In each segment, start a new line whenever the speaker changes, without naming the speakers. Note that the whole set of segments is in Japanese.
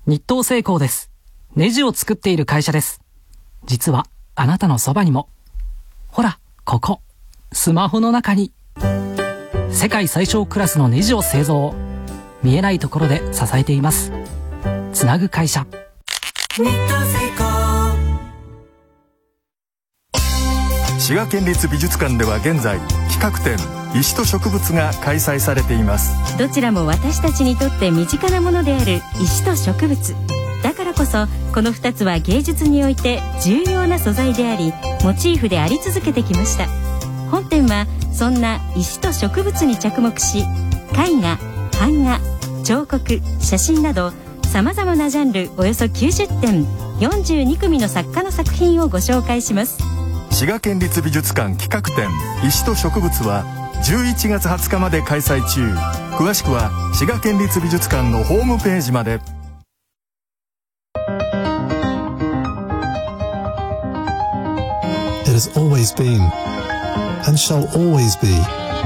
日東製鋼です。ネジを作っている会社です。実はあなたのそばにも、ほらここ、スマホの中に世界最小クラスのネジを製造、見えないところで支えています。つなぐ会社、日東製鋼。
滋賀県立美術館では現在企画展石と植物が開催されています。
どちらも私たちにとって身近なものである石と植物だからこそ、この2つは芸術において重要な素材であり、モチーフであり続けてきました。本展はそんな石と植物に着目し、絵画、版画、彫刻、写真などさまざまなジャンルおよそ90点、42組の作家の作品をご紹介します。
滋賀県立美術館企画展石と植物は11月20日まで開催中。詳しくは滋賀県立美術館のホームページまで。
It has always been and shall always be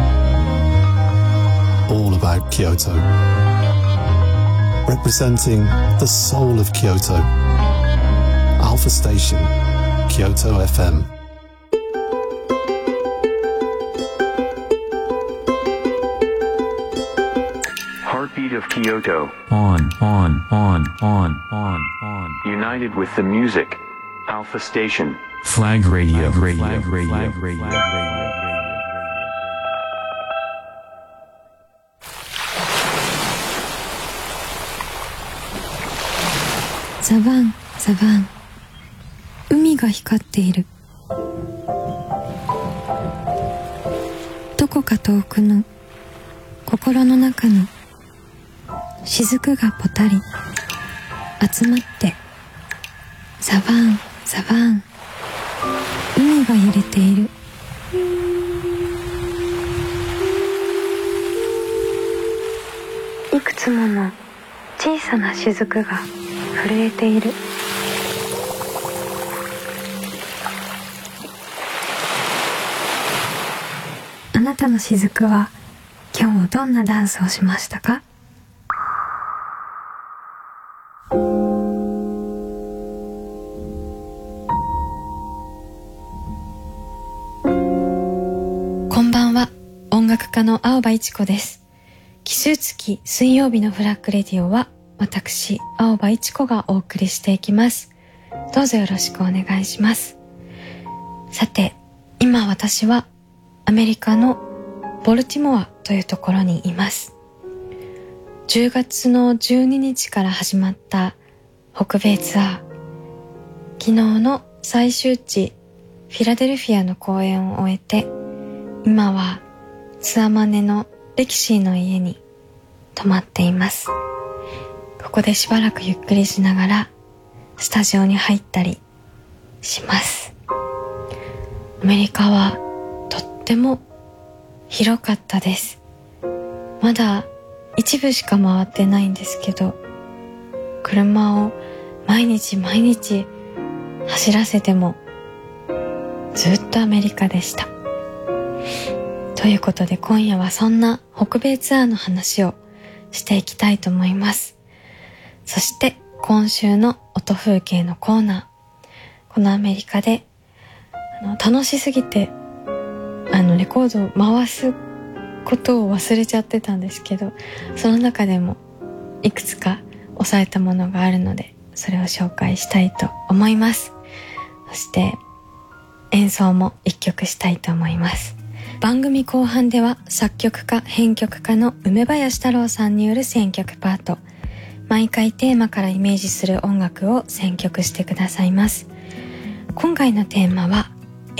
all about Kyoto, representing the soul of Kyoto. Alpha Station, Kyoto FM.
Heartbeat of Kyoto. On. United with the music. Alpha Station. Flag Radio.
ザバン、ザバン。海が光っている。どこか遠くの心の中の雫がぽたり集まって、ザバン、ザバン。海が揺れている。いくつもの小さな雫が震えている。あなたの雫は今日どんなダンスをしましたか？こんばんは、音楽家の青葉一子です。奇数月水曜日のフラッグレディオは私、青葉一子がお送りしていきます。どうぞよろしくお願いします。さて、今私はアメリカのボルティモアというところにいます。10月の12日から始まった北米ツアー。昨日の最終地フィラデルフィアの公演を終えて、今はツアーマネのレキシーの家に泊まっています。ここでしばらくゆっくりしながらスタジオに入ったりします。アメリカはとっても広かったです。まだ一部しか回ってないんですけど、車を毎日走らせてもずっとアメリカでした。ということで今夜はそんな北米ツアーの話をしていきたいと思います。そして今週の音風景のコーナー、このアメリカで楽しすぎてレコードを回すことを忘れちゃってたんですけど、その中でもいくつか押さえたものがあるので、それを紹介したいと思います。そして演奏も一曲したいと思います。番組後半では作曲家編曲家の梅林太郎さんによる選曲パート、毎回テーマからイメージする音楽を選曲してくださいます。今回のテーマは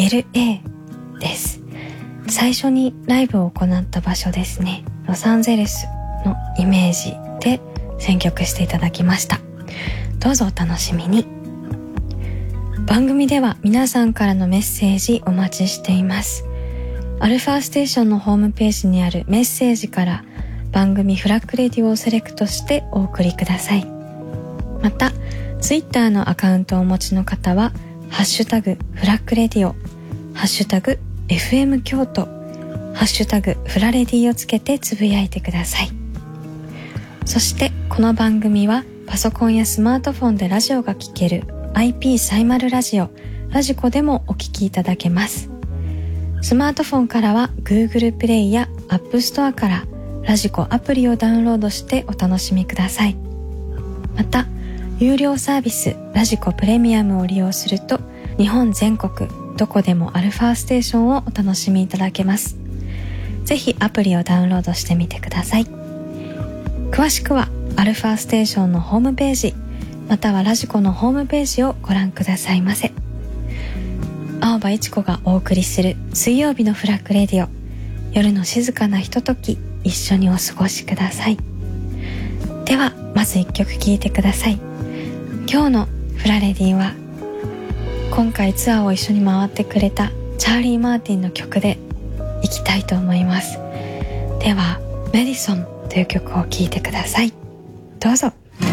LA です。最初にライブを行った場所ですね。ロサンゼルスのイメージで選曲していただきました。どうぞお楽しみに。番組では皆さんからのメッセージお待ちしています。アルファステーションのホームページにあるメッセージから番組フラッグレディオをセレクトしてお送りください。またツイッターのアカウントをお持ちの方はハッシュタグフラッグレディオ、ハッシュタグ FM 京都、ハッシュタグフラレディをつけてつぶやいてください。そしてこの番組はパソコンやスマートフォンでラジオが聴ける IP サイマルラジオラジコでもお聴きいただけます。スマートフォンからは Google プレイや App Store からラジコアプリをダウンロードしてお楽しみください。また有料サービスラジコプレミアムを利用すると日本全国どこでもアルファステーションをお楽しみいただけます。ぜひアプリをダウンロードしてみてください。詳しくはアルファステーションのホームページまたはラジコのホームページをご覧くださいませ。青葉一子がお送りする水曜日のフラッグレディオ、夜の静かなひととき一緒にお過ごしください。ではまず一曲聴いてください。今日のフラレディは今回ツアーを一緒に回ってくれたチャーリー・マーティンの曲でいきたいと思います。ではメディソンという曲を聴いてください。どうぞ。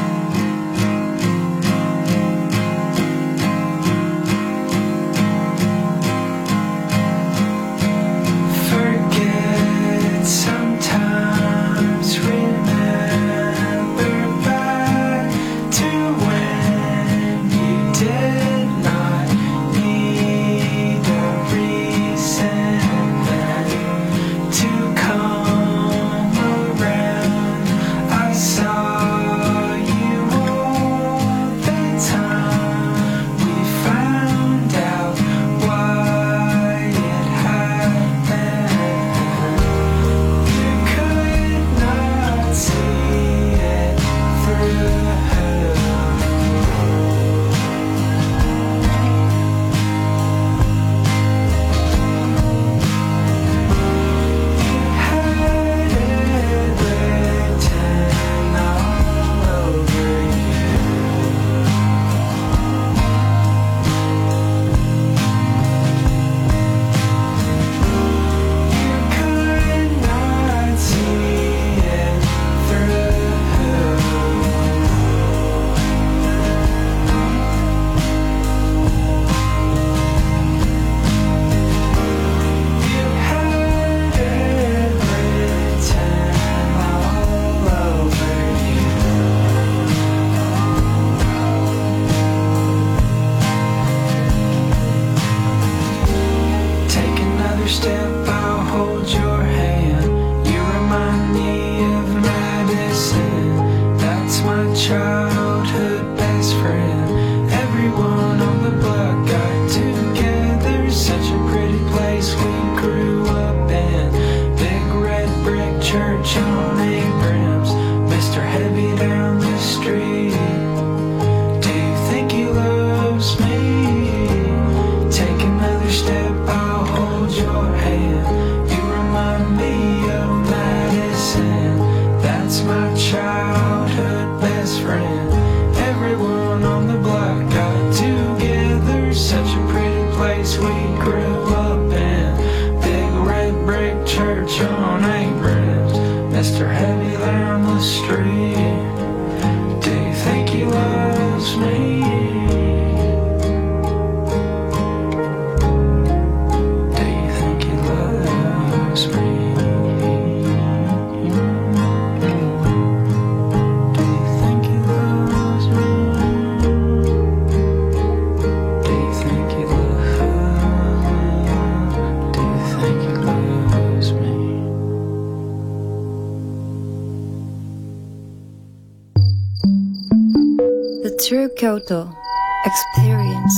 True Kyoto Experience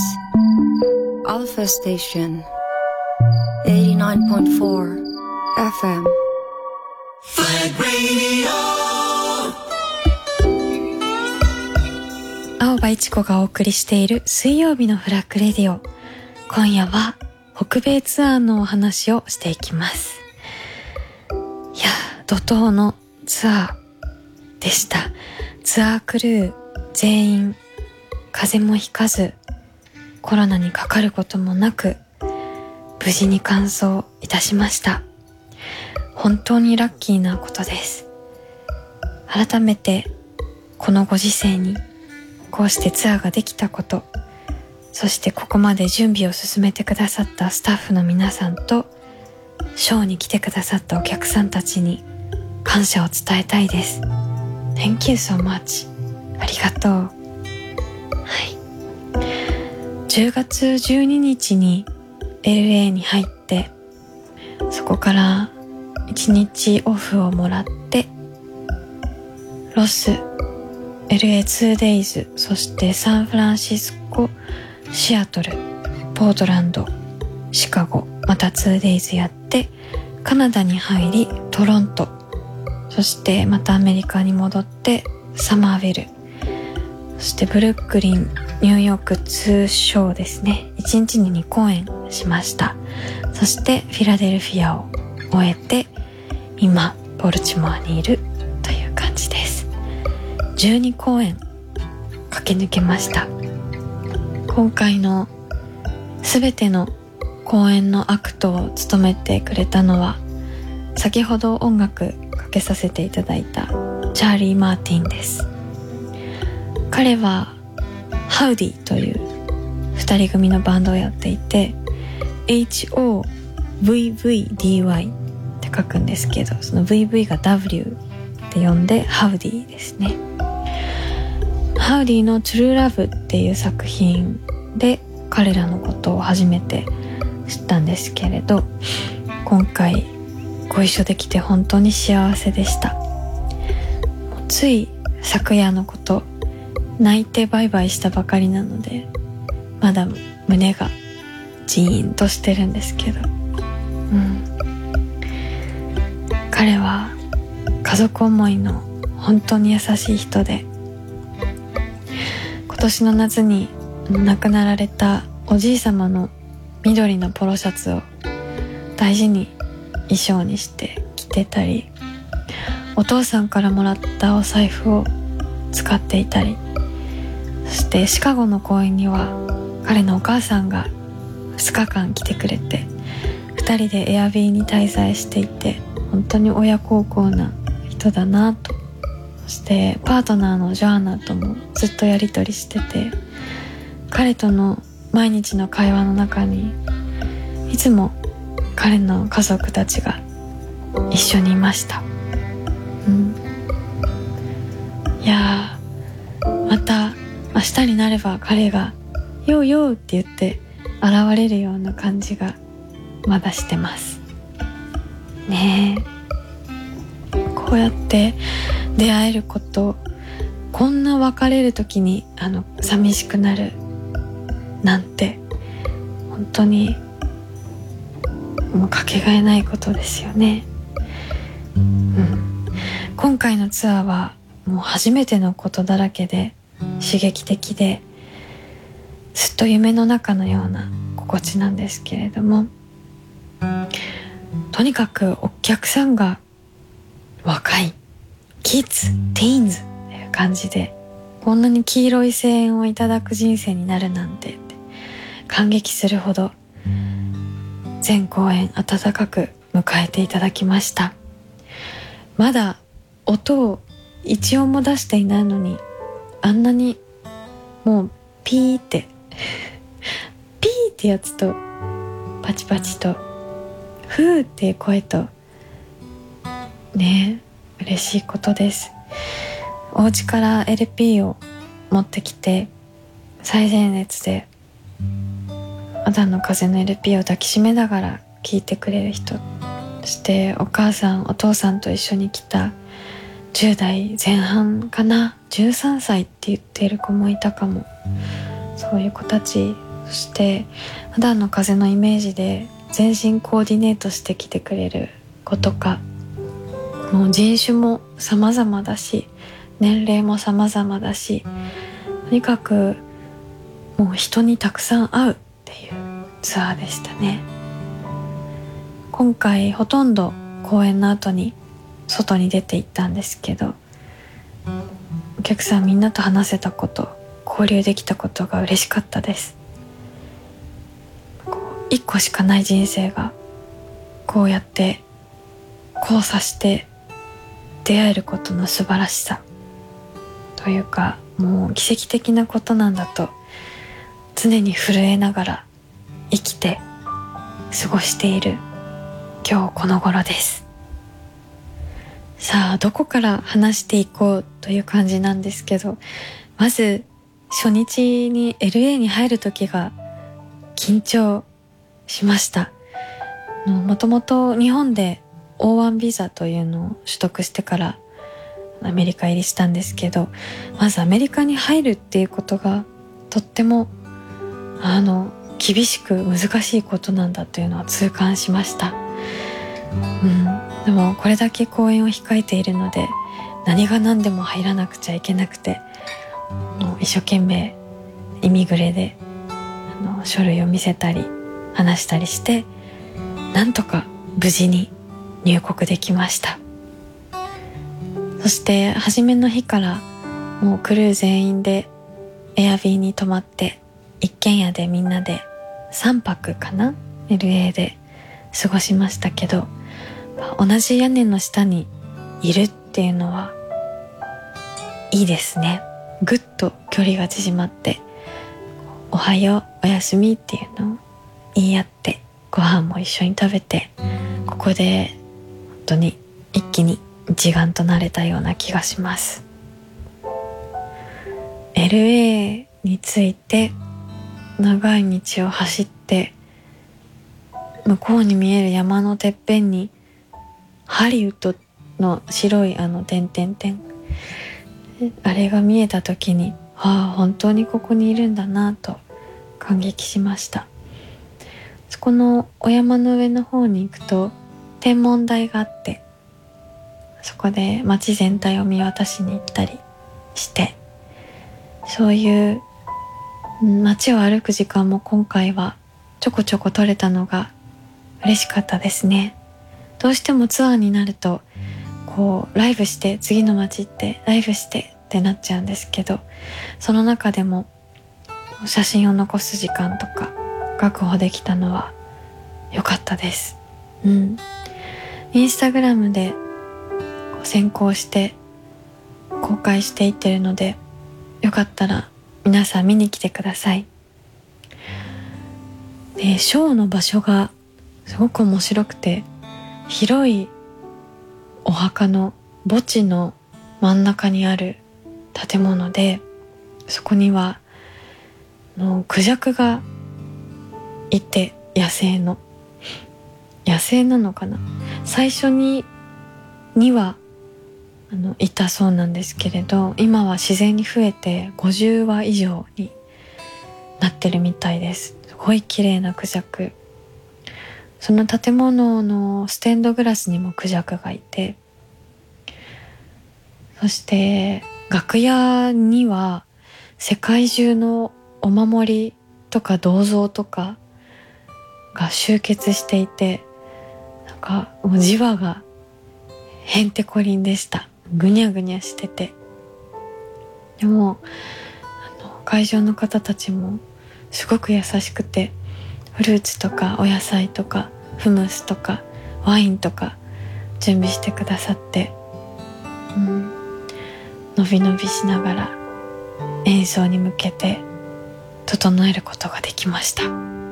Alpha Station 89.4 FM Flag Radio
青葉一子がお送りしている水曜日のフラッグレディオ。今夜は北米ツアーのお話をしていきます。いや、怒涛のツアーでした。ツアークルー全員風邪もひかずコロナにかかることもなく無事に完走いたしました。本当にラッキーなことです。改めてこのご時世にこうしてツアーができたこと、そしてここまで準備を進めてくださったスタッフの皆さんとショーに来てくださったお客さんたちに感謝を伝えたいです。 Thank you so much。 ありがとうとう。はい。10月12日に LA に入って、そこから1日オフをもらって、ロス、LA2days、そしてサンフランシスコ、シアトル、ポートランド、シカゴ、また 2days やって、カナダに入りトロント、そしてまたアメリカに戻ってサマーヴィル、そしてブルックリン、ニューヨーク2ショーですね。1日に2公演しました。そしてフィラデルフィアを終えて、今ボルチモアにいるという感じです。12公演駆け抜けました。今回のすべての公演のアクトを務めてくれたのは、先ほど音楽かけさせていただいたチャーリー・マーティンです。彼はハウディという二人組のバンドをやっていて、 HOVVDY って書くんですけど、その VV が W って呼んでハウディですね。ハウディの True Love っていう作品で彼らのことを初めて知ったんですけれど、今回ご一緒できて本当に幸せでした。つい昨夜のこと、泣いてバイバイしたばかりなので、まだ胸がジーンとしてるんですけど、彼は家族思いの本当に優しい人で、今年の夏に亡くなられたおじい様の緑のポロシャツを大事に衣装にして着てたり、お父さんからもらったお財布を使っていたり、そしてシカゴの公園には彼のお母さんが2日間来てくれて、2人でエアビーに滞在していて、本当に親孝行な人だなと。そしてパートナーのジョアナともずっとやり取りしてて、彼との毎日の会話の中にいつも彼の家族たちが一緒にいました。いやー、また明日になれば彼がヨーヨーって言って現れるような感じがまだしてますね。こうやって出会えること、こんな別れる時に寂しくなるなんて、本当にもうかけがえないことですよね。今回のツアーはもう初めてのことだらけで刺激的で、ずっと夢の中のような心地なんですけれども、とにかくお客さんが若い、キッズ、ティーンズっていう感じで、こんなに黄色い声援をいただく人生になるなんてって感激するほど、全公演温かく迎えていただきました。まだ音を一音も出していないのに、あんなにもうピーってピーってやつとパチパチとフーっていう声とね、嬉しいことです。お家から LP を持ってきて、最前列でアダンの風の LP を抱きしめながら聴いてくれる人、そしてお母さんお父さんと一緒に来た10代前半かな、13歳って言っている子もいたかも。そういう子たち、そしてアダンの風のイメージで全身コーディネートしてきてくれる子とか、もう人種も様々だし、年齢も様々だし、とにかくもう人にたくさん会うっていうツアーでしたね。今回ほとんど公演の後に外に出て行ったんですけど、お客さんみんなと話せたこと、交流できたことが嬉しかったです。一個しかない人生がこうやって交差して出会えることの素晴らしさというか、もう奇跡的なことなんだと常に震えながら生きて過ごしている今日この頃です。 さあどこから話していこうという感じなんですけど、まず初日に LA に入る時が緊張しました。もともと日本で O1 ビザというのを取得してからアメリカ入りしたんですけど、まずアメリカに入るっていうことがとっても厳しく難しいことなんだというのは痛感しました。でもこれだけ公演を控えているので何が何でも入らなくちゃいけなくて、一生懸命イミグレで書類を見せたり話したりしてなんとか無事に入国できました。そして初めの日からもうクルー全員でエアビーに泊まって一軒家でみんなで3泊かな LA で過ごしましたけど、同じ屋根の下にいるっていうのはいいですね。ぐっと距離が縮まっておはようおやすみっていうのを言い合ってご飯も一緒に食べて、ここで本当に一気に一丸となれたような気がします。 LA に着いて長い道を走って向こうに見える山のてっぺんにハリウッドの白い点々点、あれが見えた時に本当にここにいるんだなと感激しました。そこのお山の上の方に行くと天文台があって、そこで街全体を見渡しに行ったりして、そういう街を歩く時間も今回はちょこちょこ取れたのが嬉しかったですね。どうしてもツアーになるとライブして次の街行ってライブしてってなっちゃうんですけど、その中でも写真を残す時間とか確保できたのは良かったです。インスタグラムで先行して公開していってるので、よかったら皆さん見に来てください。で、ショーの場所がすごく面白くて、広いお墓の墓地の真ん中にある建物で、そこにはクジャクがいて、野生なのかな、最初にはいたそうなんですけれど、今は自然に増えて50羽以上になってるみたいです。すごい綺麗なクジャク。その建物のステンドグラスにもクジャクがいて、そして楽屋には世界中のお守りとか銅像とかが集結していて、もうじわがへんてこりんでした。ぐにゃぐにゃしてて、でも会場の方たちもすごく優しくて、フルーツとかお野菜とかフムスとかワインとか準備してくださって、のびのびしながら演奏に向けて整えることができました。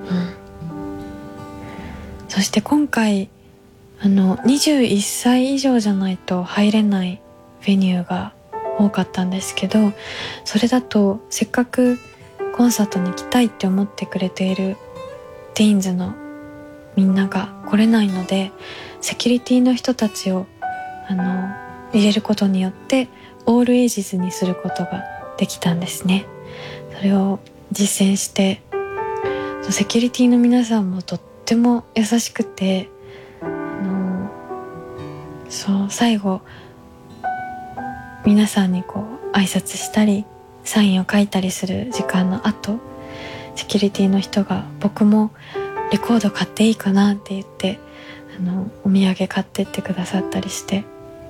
そして今回21歳以上じゃないと入れないベニューが多かったんですけど、それだとせっかくコンサートに行きたいって思ってくれているティーンズのみんなが来れないので、セキュリティの人たちを入れることによってオールエイジズにすることができたんですね。それを実践して、セキュリティの皆さんもとっても優しくて、最後皆さんに挨拶したりサインを書いたりする時間の後、セキュリティの人が僕もレコード買っていいかなって言ってお土産買ってってくださったりして、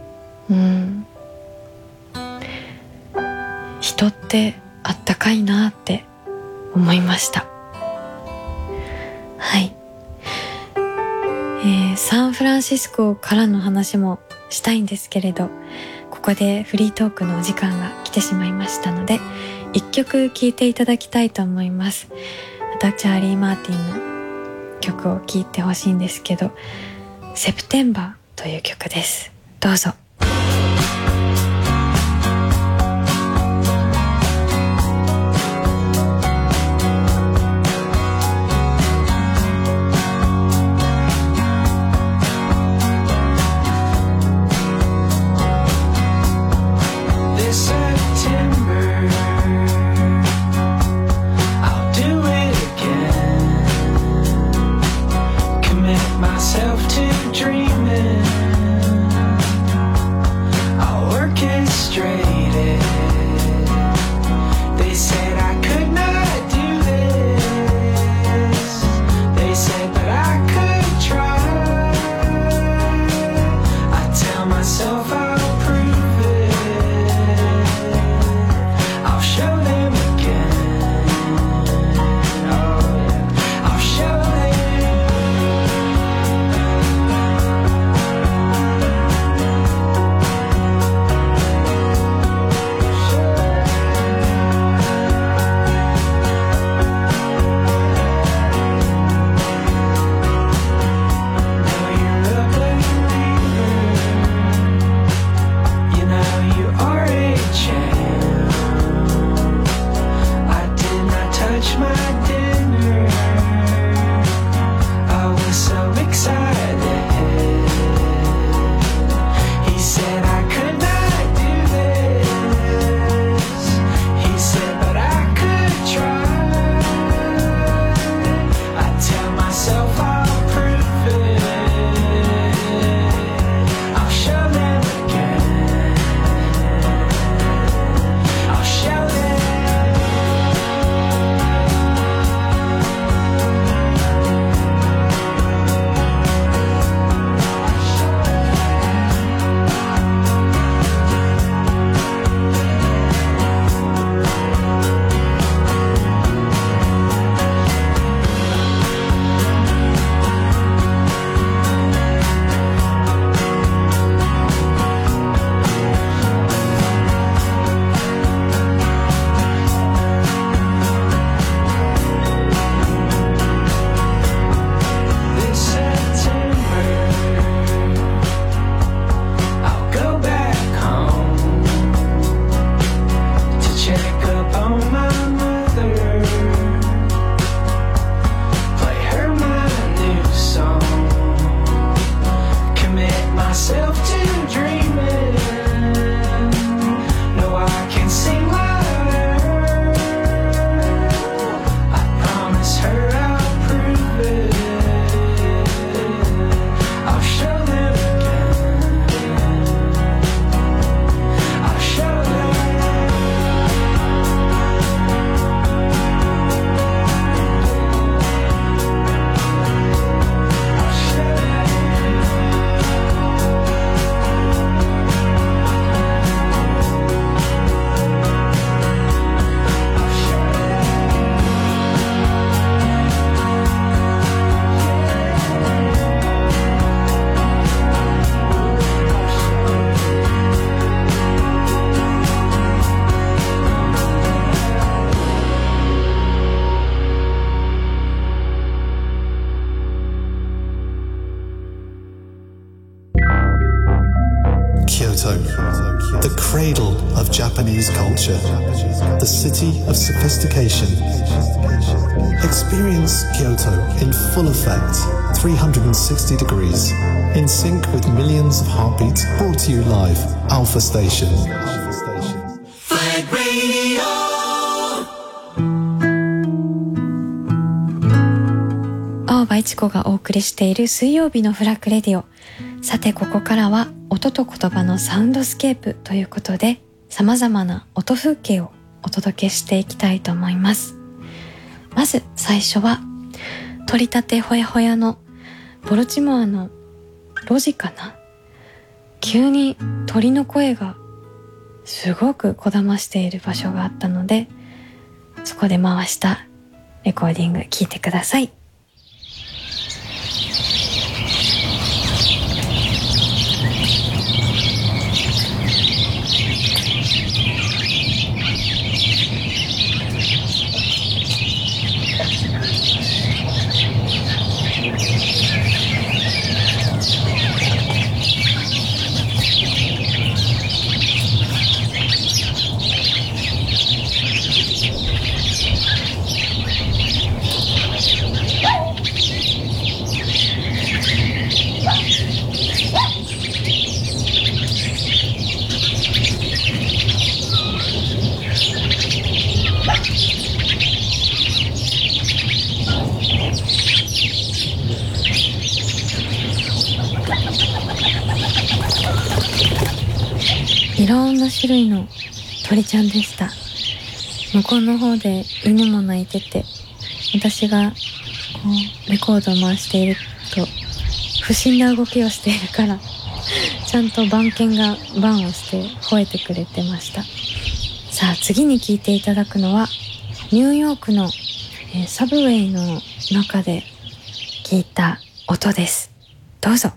人ってあったかいなって思いました。はい、サンフランシスコからの話もしたいんですけれど、ここでフリートークのお時間が来てしまいましたので、一曲聴いていただきたいと思います。またチャーリー・マーティンの曲を聴いてほしいんですけど、セプテンバーという曲です。どうぞ。
culture, the city of sophistication. Experience Kyoto in full effect, 360 degrees, in sync with millions of heartbeats, brought to you live, Alpha Station.
Flag Radio.
青葉一子がお送りしている水曜日のフラッグレディオ。さてここからは音と言葉のサウンドスケープということで、様々な音風景をお届けしていきたいと思います。まず最初は取り立てほやほやのボルチモアの路地かな。急に鳥の声がすごくこだましている場所があったので、そこで回したレコーディング聞いてください。いろんな種類の鳥ちゃんでした。向こうの方で犬も鳴いてて、私がこうレコードを回していると不審な動きをしているからちゃんと番犬が番をして吠えてくれてました。さあ次に聴いていただくのはニューヨークの、サブウェイの中で聴いた音です。どうぞ。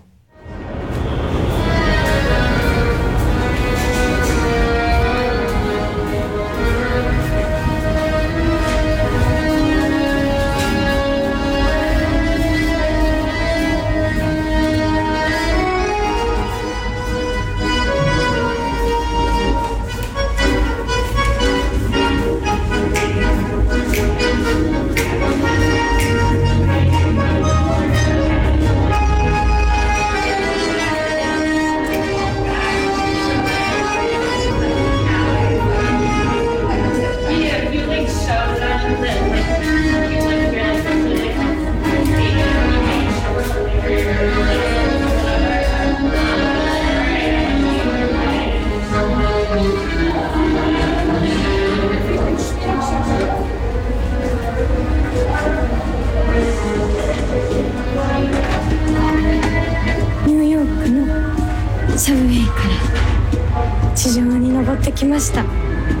サブウェイから地上に登ってきました。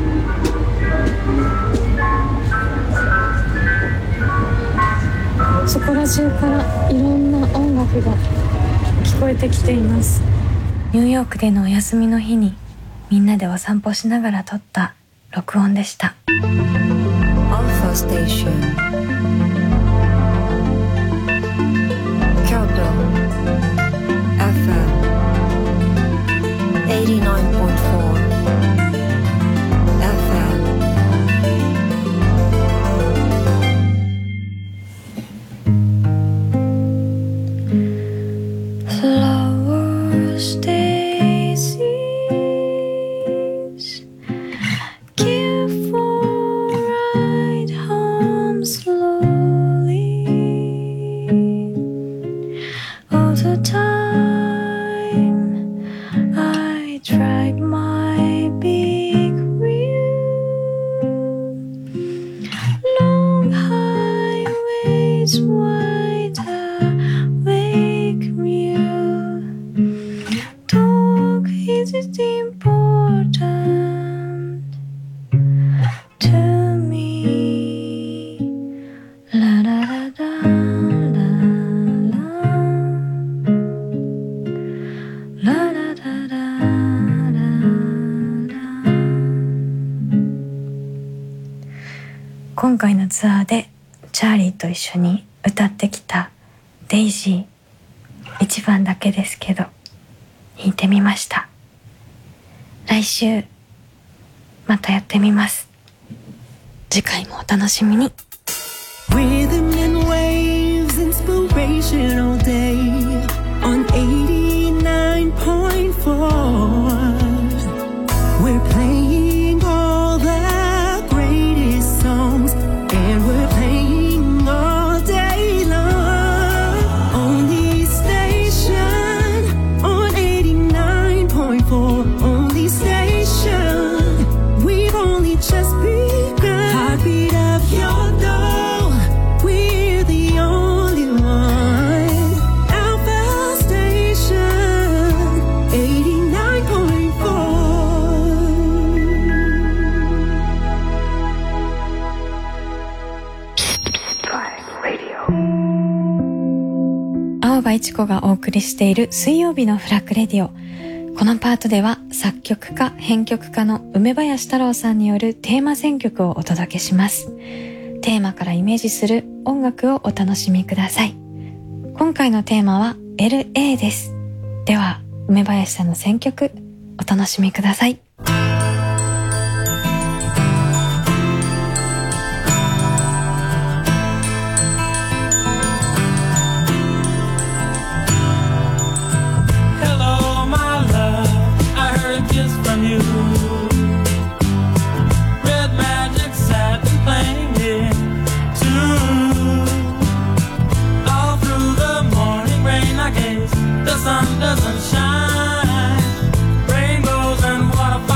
そこら中からいろんな音楽が聞こえてきています。ニューヨークでのお休みの日にみんなでお散歩しながら撮った録音でした。
Alpha Station Kyoto FM 89.4 FM
Flowers, daisies, careful ride home slowly. All the time I drag my big wheel. Long highways, wide awake mule. Talk is it important to me. La la la la la la la la la la la. 今回のツアーでチャーリーと一緒に歌ってきたデイジー、1番だけですけど弾いてみました。来週またやってみます。次回もお楽しみに。
Rhythm and waves, inspiration all day on 89.4. We're playing all the greatest songs, and we're playing all day long. Only station on 89.4. Only station. We've only just begun. Heartbeat of your door. We're the only one. Alpha Station 89.4.
青葉一子がお送りしている水曜日のフラッグレディオ。このパートでは作曲家編曲家の梅林太郎さんによるテーマ選曲をお届けします。テーマからイメージする音楽をお楽しみください。今回のテーマは LA です。では梅林さんの選曲お楽しみください。
Hello, my love. I heard a kiss from you. Red magic satin playing it too. All through the morning rain, I guess the sun doesn't shine. Rainbows and waterfalls.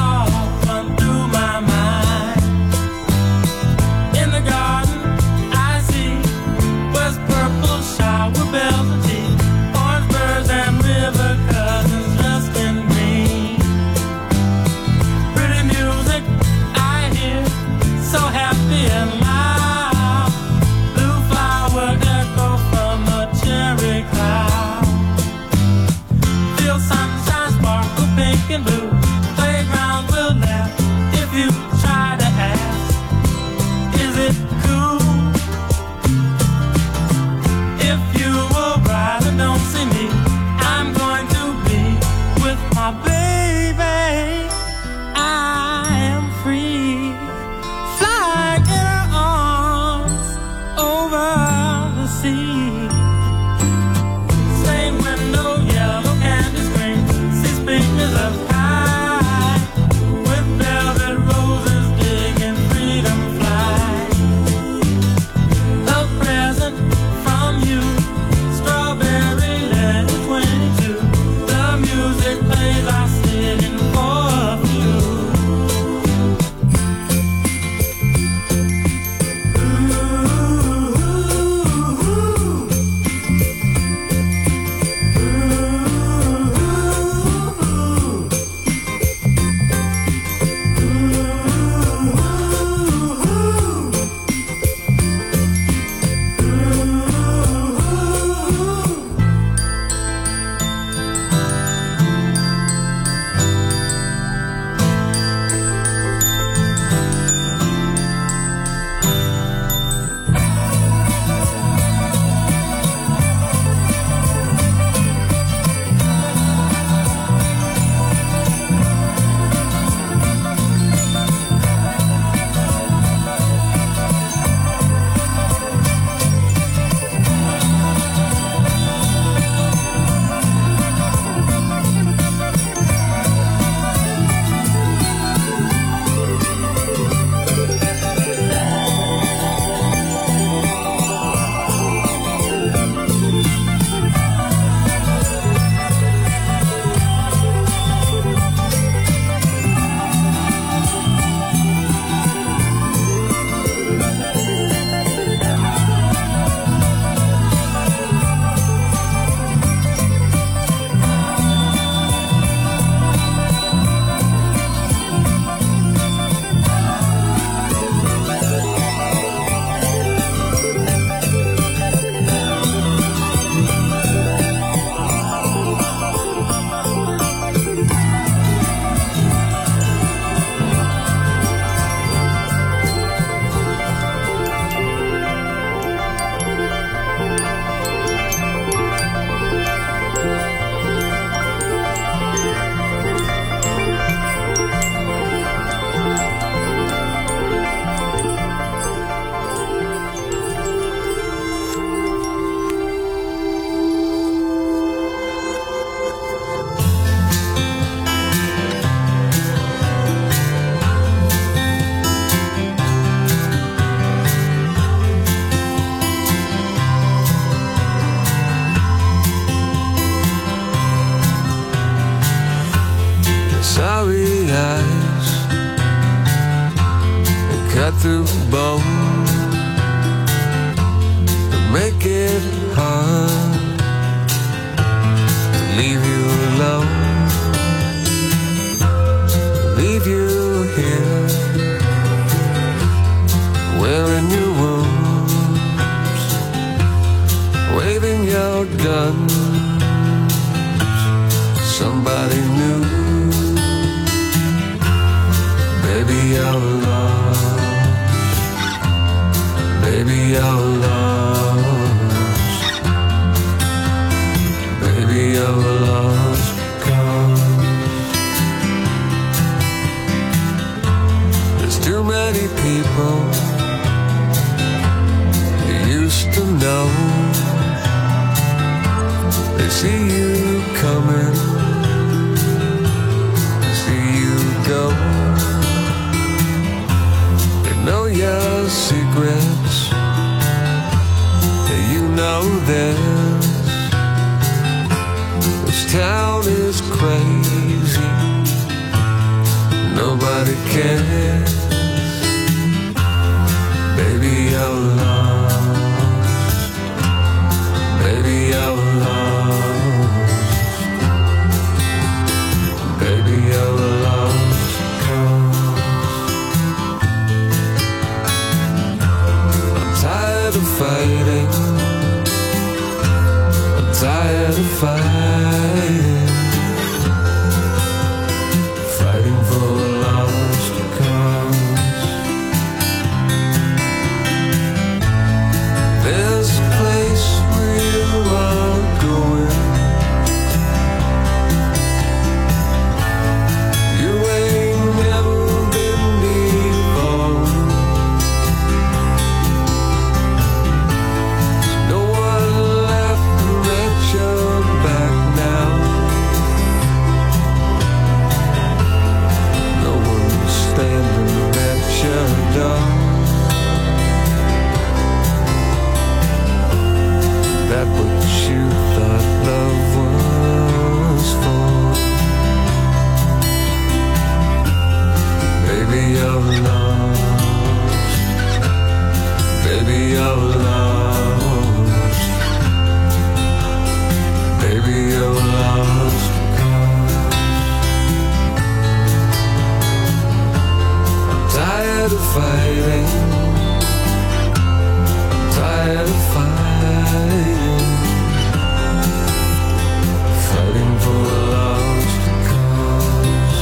cut through bone to make it hard to leave you alone, leave you here wearing your wounds, waving your guns. Somebody new, baby, you're lost, baby, you're lost, baby, you're lost. There's too many people you used to know. They see you coming, see you go. They know your secrets, you know theirs. This town is crazy, nobody cares. Baby, you're lost, baby, you're lost, baby, you're lost. I'm tired of fighting, I'm tired of fighting, fighting for a lost cause. There's a place where you are going, you ain't never been before. No one laughing at your back now, no one standing at your door. That what you thought love was for. Baby, you're lost, baby, you're lost, baby, you're lost. I'm tired of fighting, I'm tired of fighting, fighting for a lost cause.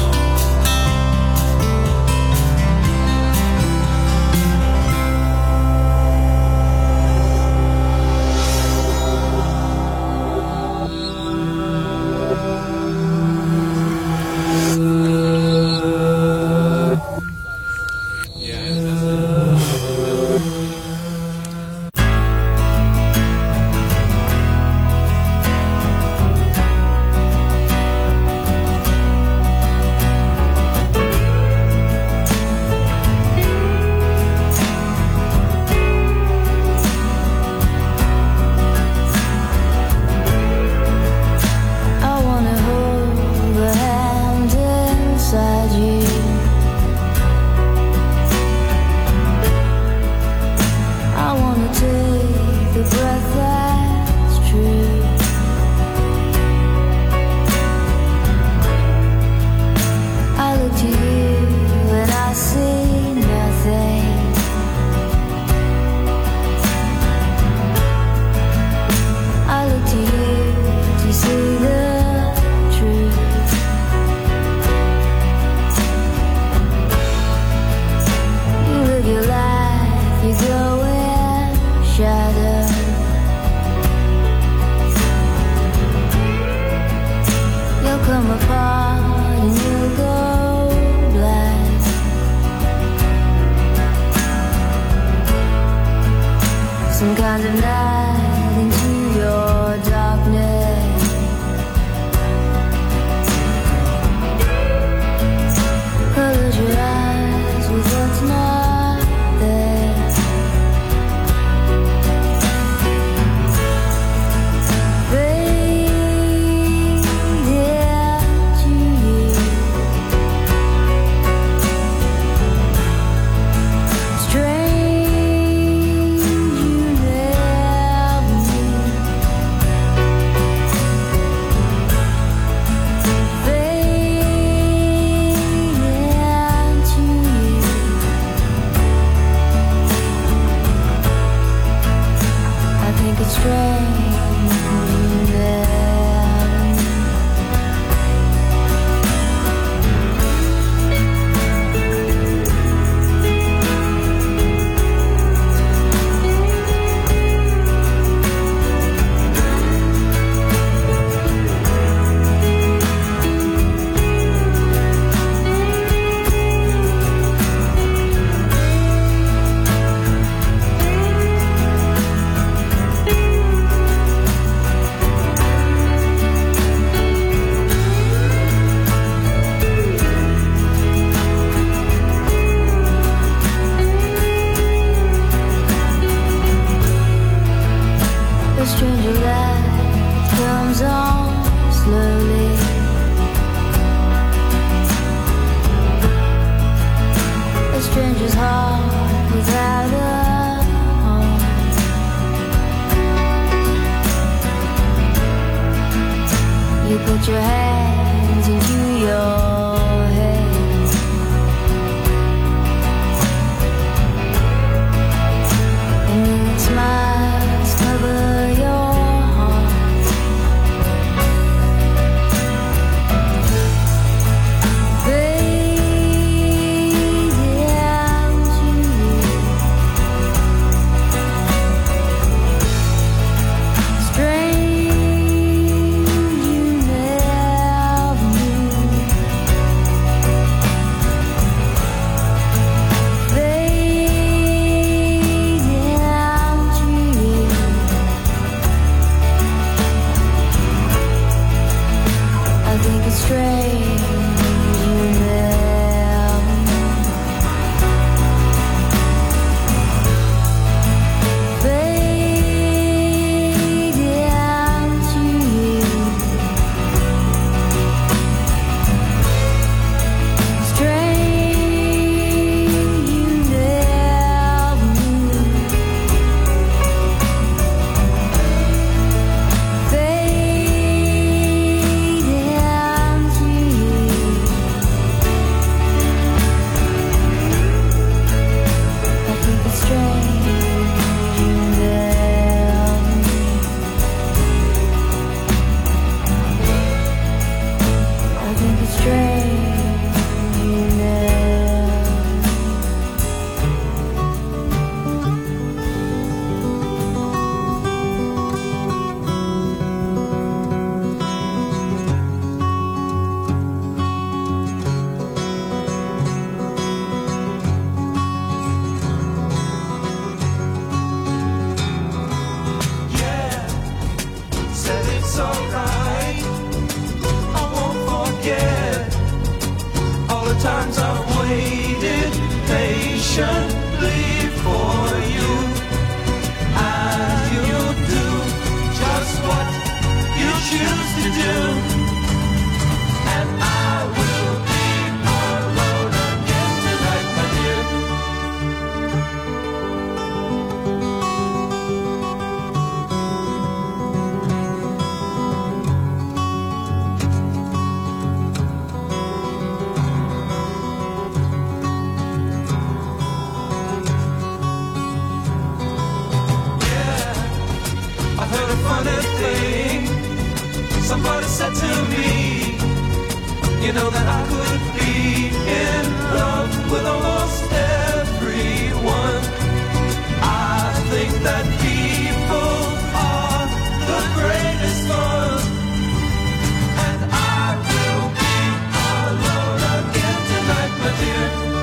Some kind of night into your darkness. Close your eyes with what's not there. Fade into you.
Somebody said to me, you know that I could be in love with almost everyone. I think that people are the greatest ones, and I will be alone again tonight, my dear.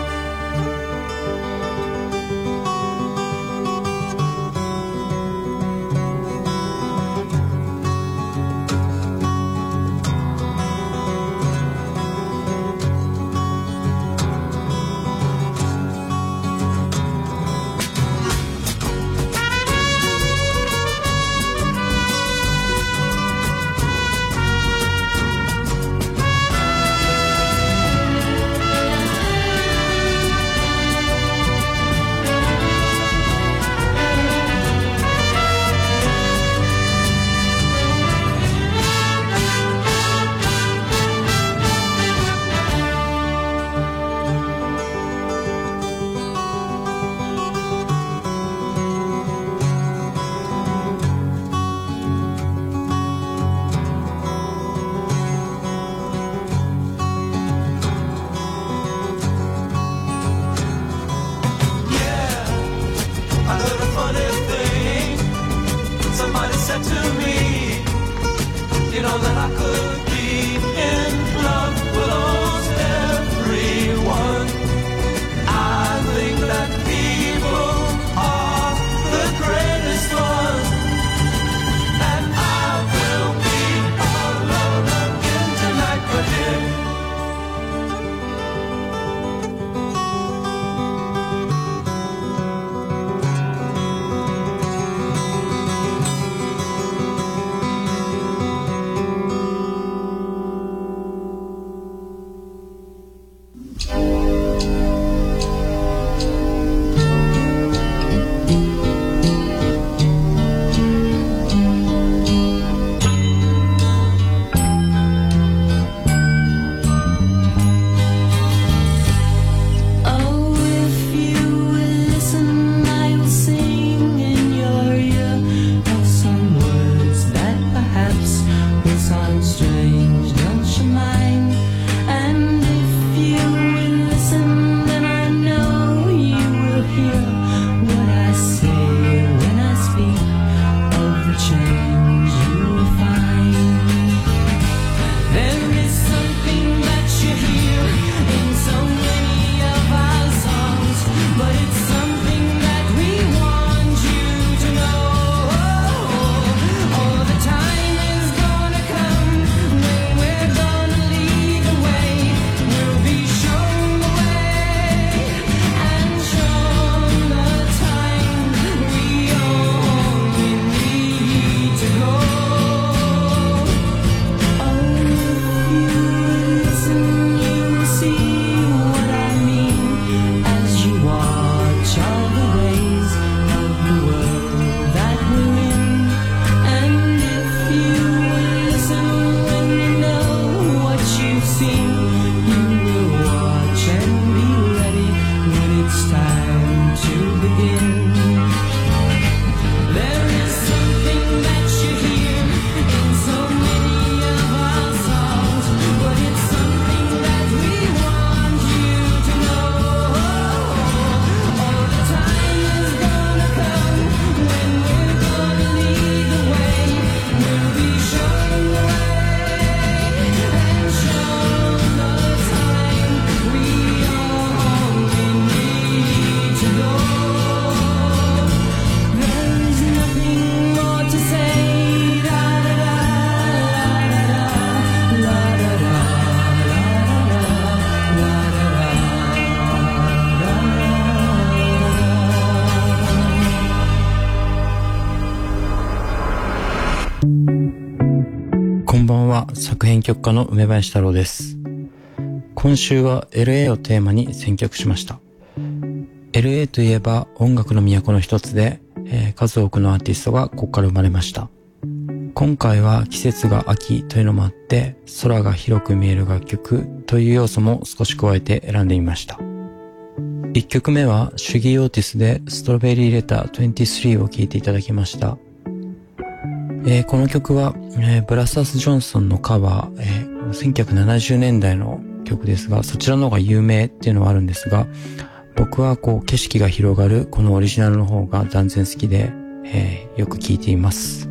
作編曲家の梅林太郎です。今週は LA をテーマに選曲しました。LA といえば音楽の都の一つで、数多くのアーティストがここから生まれました。今回は季節が秋というのもあって空が広く見える楽曲という要素も少し加えて選んでみました。1曲目はシュギー・オーティスでストロベリーレター23を聴いていただきました。 この曲は、ブラザース・ジョンソンのカバー、1970年代の曲ですが、そちらの方が有名っていうのはあるんですが、僕は景色が広がるこのオリジナルの方が断然好きで、よく聴いています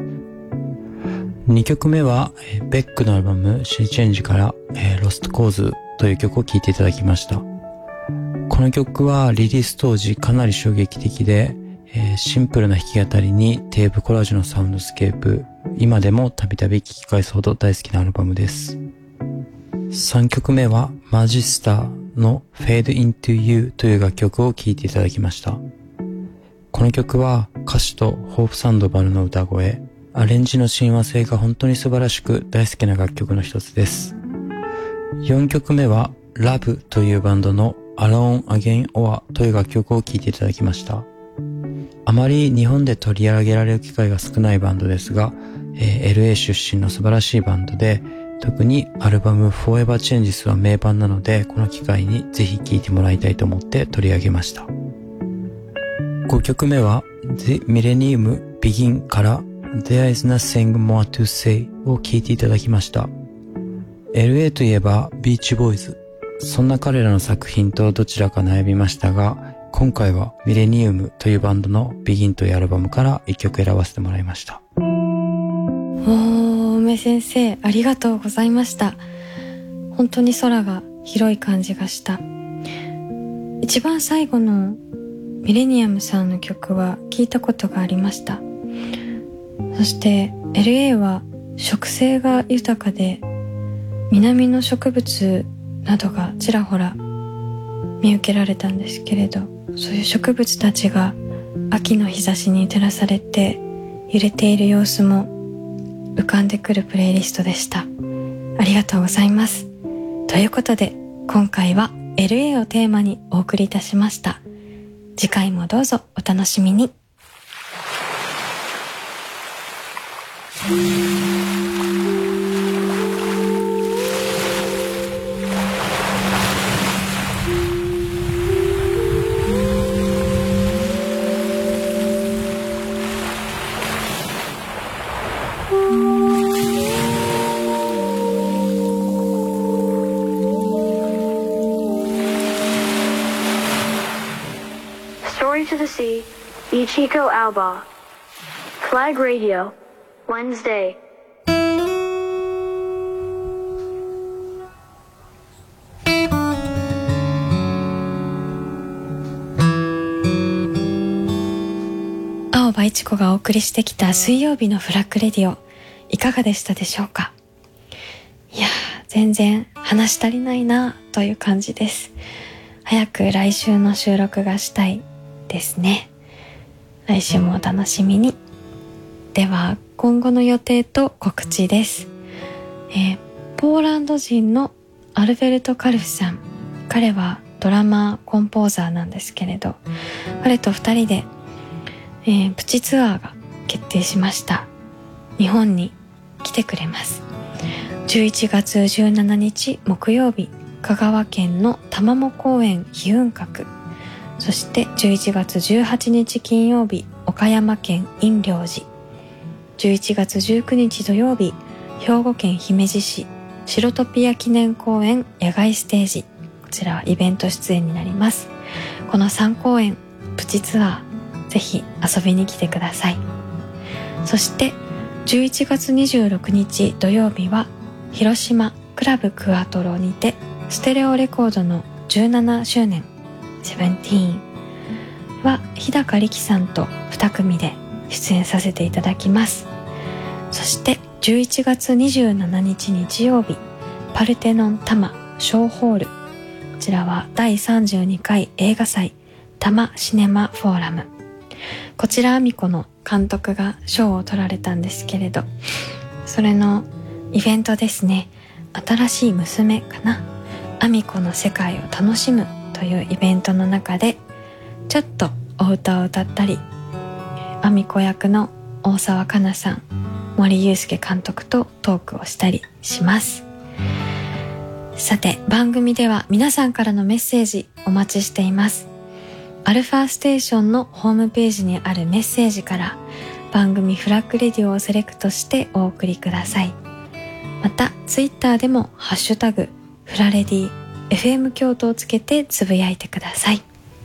。2曲目は、ベックのアルバムシーチェンジから、ロストコーズという曲を聴いていただきました。この曲はリリース当時かなり衝撃的で、シンプルな弾き語りにテープコラージュのサウンドスケープ、今でもたびたび聴き返すほど大好きなアルバムです。3曲目はマジスターの Fade Into You という楽曲を聴いていただきました。この曲は歌詞とホープ・サンドバルの歌声、アレンジの親和性が本当に素晴らしく大好きな楽曲の一つです。4曲目は Love というバンドの Alone Again Or という楽曲を聴いていただきました。あまり日本で取り上げられる機会が少ないバンドですが、LA 出身の素晴らしいバンドで、特にアルバム Forever Changes は名盤なので、この機会にぜひ聴いてもらいたいと思って取り上げました。5曲目は The Millennium Begin から There is Nothing More to Say を聴いていただきました。LA といえばビーチボーイズ。そんな彼らの作品とどちらか悩みましたが、今回はミレニウムというバンドの Begin というアルバムから1曲選ばせてもらいました。
梅先生、ありがとうございました。本当に空が広い感じがした。一番最後のミレニアムさんの曲は聞いたことがありました。そして LA は植生が豊かで、南の植物などがちらほら見受けられたんですけれど、そういう植物たちが秋の日差しに照らされて揺れている様子も浮かんでくるプレイリストでした。ありがとうございます。ということで今回は LA をテーマにお送りいたしました。次回もどうぞお楽しみに。
Story to the Sea, Ichiko Aoba. Flag Radio, Wednesday.
青葉一子がお送りしてきた水曜日のフラッグレディオ、いかがでしたでしょうか。いやー、全然話し足りないなという感じです。早く来週の収録がしたいですね。来週もお楽しみに。では今後の予定と告知です。ポーランド人のアルベルト・カルフさん、彼はドラマーコンポーザーなんですけれど、彼と2人で、プチツアーが決定しました。日本に来てくれます。11月17日木曜日、香川県の玉藻公園飛雲閣、そして11月18日金曜日、岡山県陰陽寺、11月19日土曜日、兵庫県姫路市白トピア記念公園野外ステージ、こちらはイベント出演になります。この3公演プチツアー、ぜひ遊びに来てください。そして11月26日土曜日は広島クラブクアトロにてステレオレコードの17周年17は日高力さんと2組で出演させていただきます。そして11月27日日曜日、パルテノン多摩小ホール、こちらは第32回映画祭多摩シネマフォーラム、こちらアミコの監督が賞を取られたんですけれど、それのイベントですね。新しい娘かな、アミコの世界を楽しむというイベントの中でちょっとお歌を歌ったり、アミコ役の大沢かなさん、森裕介監督とトークをしたりします。さて番組では皆さんからのメッセージお待ちしています。アルファステーションのホームページにあるメッセージから番組フラッグレディオをセレクトしてお送りください。またツイッターでもハッシュタグフラレディ FM 京都をつけてつぶやいてください。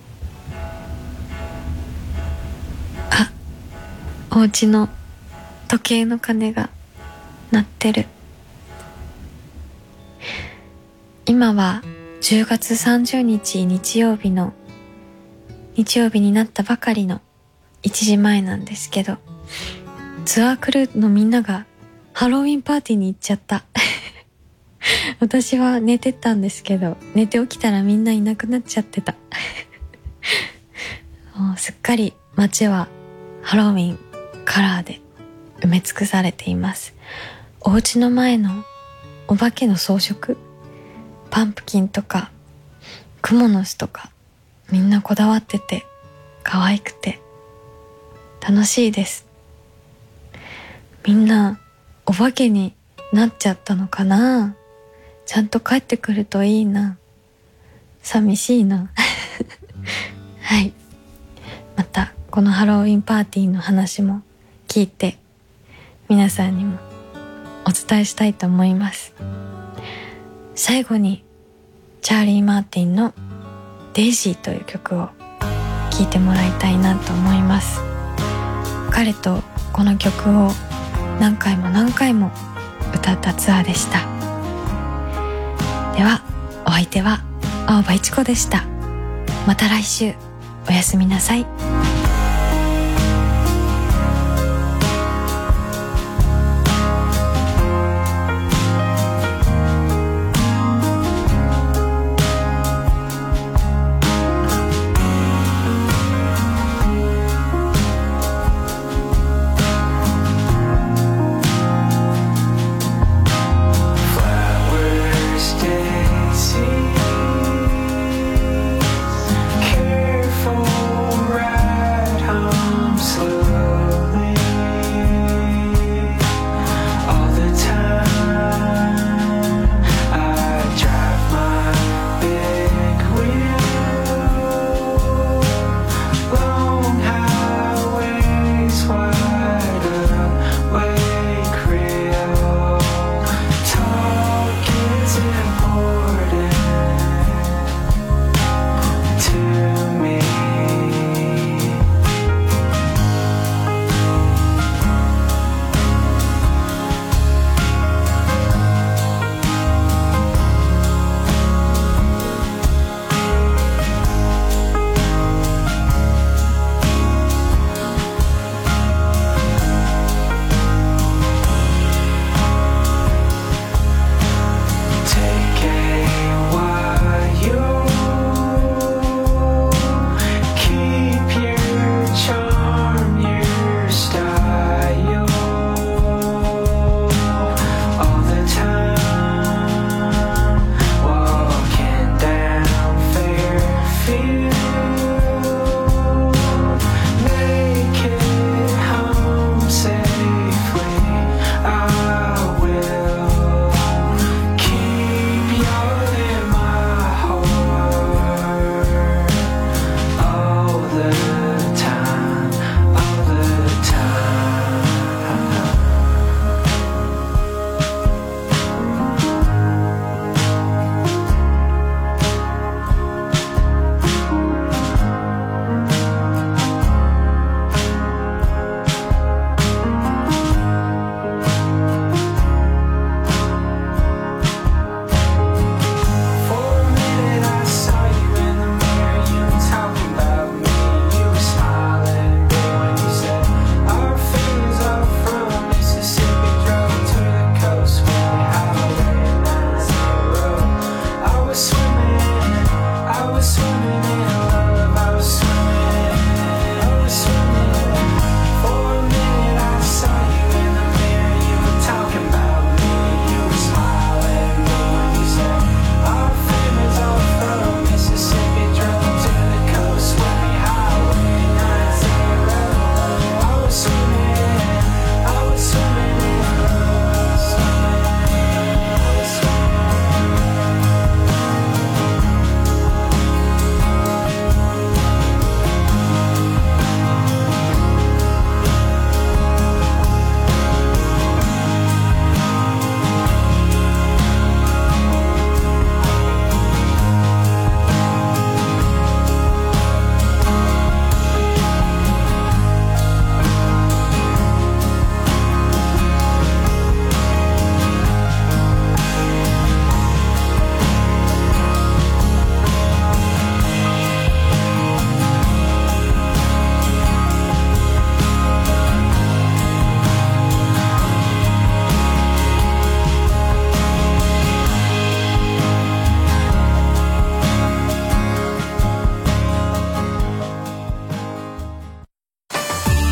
あ、お家の時計の鐘が鳴ってる。今は10月30日日曜日になったばかりの1時前なんですけど、ツアークルーのみんながハロウィンパーティーに行っちゃった私は寝てたんですけど、寝て起きたらみんないなくなっちゃってたもうすっかり街はハロウィンカラーで埋め尽くされています。お家の前のお化けの装飾、パンプキンとかクモの巣とかみんなこだわってて可愛くて楽しいです。みんなお化けになっちゃったのかな。ちゃんと帰ってくるといいな。寂しいなはい、またこのハロウィンパーティーの話も聞いて皆さんにもお伝えしたいと思います。最後にチャーリー・マーティンのデイジーという曲を聴いてもらいたいなと思います。彼とこの曲を何回も何回も歌ったツアーでした。ではお相手は青葉一子でした。また来週おやすみなさい。
Careful ride.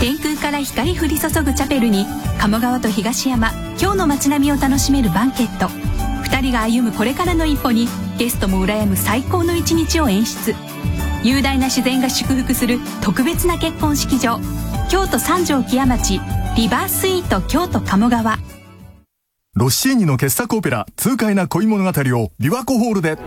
天空から光降り注ぐチャペルに鴨川と東山、今日の街並みを楽しめるバンケット。2人が歩むこれからの一歩にゲストも羨む最高の一日を演出。雄大な自然が祝福する特別な結婚式場、京都三条木屋町リバースイート京都鴨川。
ロッシーニの傑作オペラ痛快な恋物語を琵琶湖ホールで。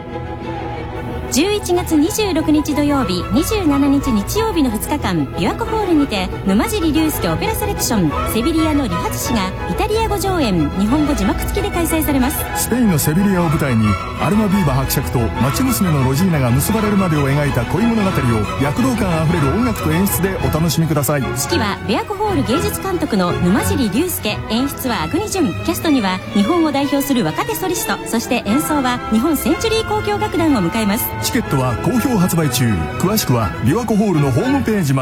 11月26日土曜日、27日日曜日の2日間、琵琶湖ホールにて沼尻龍介オペラセレクションセビリアの理髪師がイタリア語上演、日本語字幕付きで開催されます。
スペインのセビリアを舞台にアルマビーバ伯爵と町娘のロジーナが結ばれるまでを描いた恋物語を躍動感あふれる音楽と演出でお楽しみください。
指揮は琵琶湖ホール芸術監督の沼尻龍介、演出は阿国淳。キャストには日本を代表する若手ソリスト、そして演奏は日本センチュリー交響楽団を迎えます。
チケットは好評発売中。詳しくは琵琶湖ホールのホームページまで。